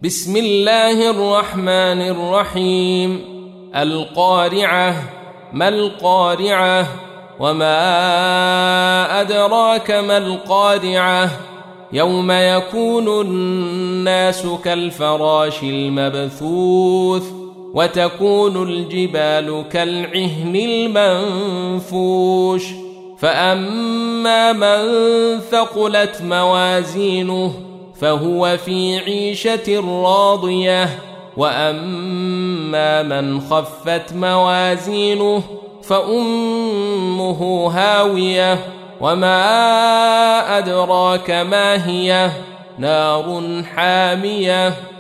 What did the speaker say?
بسم الله الرحمن الرحيم. القارعة. ما القارعة؟ وما أدراك ما القارعة؟ يوم يكون الناس كالفراش المبثوث وتكون الجبال كالعهن المنفوش فأما من ثقلت موازينه فهو في عيشة راضية وأما من خفت موازينه فأمه هاوية وما أدراك ما هي نار حامية